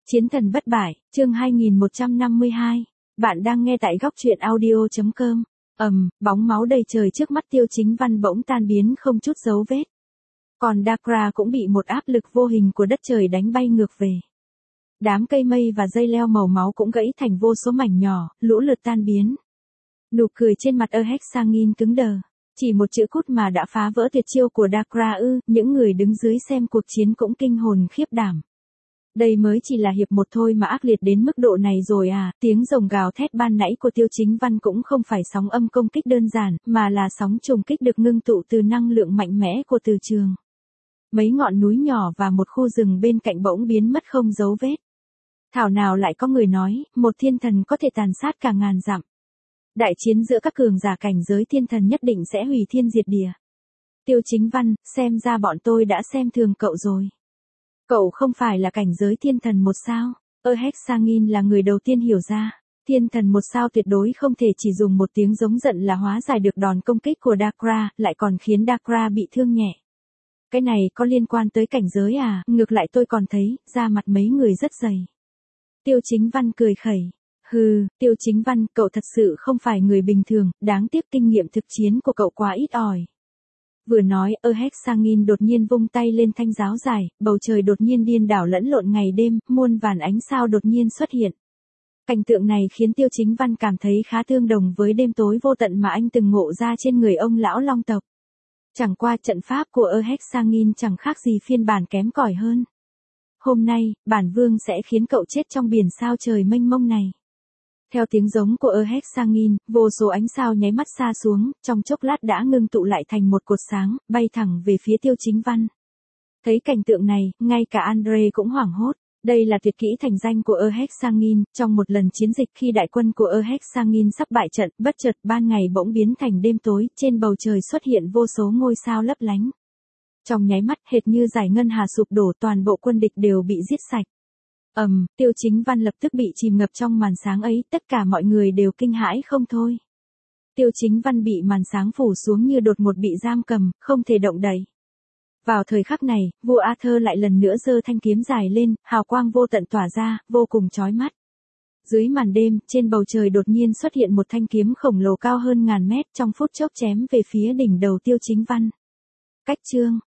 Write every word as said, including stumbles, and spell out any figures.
Chiến thần bất bại, chương hai nghìn một trăm năm mươi hai. Bạn đang nghe tại góc truyện audio chấm com. Ầm, bóng máu đầy trời trước mắt Tiêu Chính Văn bỗng tan biến không chút dấu vết. Còn Dakra cũng bị một áp lực vô hình của đất trời đánh bay ngược về. Đám cây mây và dây leo màu máu cũng gãy thành vô số mảnh nhỏ, lũ lượt tan biến. Nụ cười trên mặt Erhexangin cứng đờ. Chỉ một chữ cút mà đã phá vỡ tuyệt chiêu của Dakra ư, những người đứng dưới xem cuộc chiến cũng kinh hồn khiếp đảm. Đây mới chỉ là hiệp một thôi mà ác liệt đến mức độ này rồi à, tiếng rồng gào thét ban nãy của Tiêu Chính Văn cũng không phải sóng âm công kích đơn giản, mà là sóng trùng kích được ngưng tụ từ năng lượng mạnh mẽ của từ trường. Mấy ngọn núi nhỏ và một khu rừng bên cạnh bỗng biến mất không dấu vết. Thảo nào lại có người nói, một thiên thần có thể tàn sát cả ngàn dặm. Đại chiến giữa các cường giả cảnh giới thiên thần nhất định sẽ hủy thiên diệt địa. Tiêu Chính Văn, xem ra bọn tôi đã xem thường cậu rồi. Cậu không phải là cảnh giới thiên thần một sao. Erhexangin là người đầu tiên hiểu ra. Thiên thần một sao tuyệt đối không thể chỉ dùng một tiếng giống giận là hóa giải được đòn công kích của Dakra, lại còn khiến Dakra bị thương nhẹ. Cái này có liên quan tới cảnh giới à, ngược lại tôi còn thấy, da mặt mấy người rất dày. Tiêu Chính Văn cười khẩy. Hừ, Tiêu Chính Văn, cậu thật sự không phải người bình thường, đáng tiếc kinh nghiệm thực chiến của cậu quá ít ỏi. Vừa nói, Erhexangin đột nhiên vung tay lên thanh giáo dài, bầu trời đột nhiên điên đảo lẫn lộn ngày đêm, muôn vàn ánh sao đột nhiên xuất hiện. Cảnh tượng này khiến Tiêu Chính Văn cảm thấy khá tương đồng với đêm tối vô tận mà anh từng ngộ ra trên người ông lão Long tộc. Chẳng qua trận pháp của Erhexangin chẳng khác gì phiên bản kém cỏi hơn. Hôm nay, bản vương sẽ khiến cậu chết trong biển sao trời mênh mông này. Theo tiếng giống của Erhexangin, vô số ánh sao nháy mắt xa xuống, trong chốc lát đã ngưng tụ lại thành một cột sáng, bay thẳng về phía Tiêu Chính Văn. Thấy cảnh tượng này, ngay cả Andre cũng hoảng hốt. Đây là tuyệt kỹ thành danh của Erhexangin, trong một lần chiến dịch khi đại quân của Erhexangin sắp bại trận, bất chợt ban ngày bỗng biến thành đêm tối, trên bầu trời xuất hiện vô số ngôi sao lấp lánh. Trong nháy mắt hệt như giải ngân hà sụp đổ, toàn bộ quân địch đều bị giết sạch. Ầm, um, Tiêu Chính Văn lập tức bị chìm ngập trong màn sáng ấy, tất cả mọi người đều kinh hãi không thôi. Tiêu Chính Văn bị màn sáng phủ xuống như đột ngột bị giam cầm, không thể động đậy. Vào thời khắc này, vua Arthur lại lần nữa giơ thanh kiếm dài lên, hào quang vô tận tỏa ra, vô cùng chói mắt. Dưới màn đêm, trên bầu trời đột nhiên xuất hiện một thanh kiếm khổng lồ cao hơn ngàn mét, trong phút chốc chém về phía đỉnh đầu Tiêu Chính Văn. Cách chương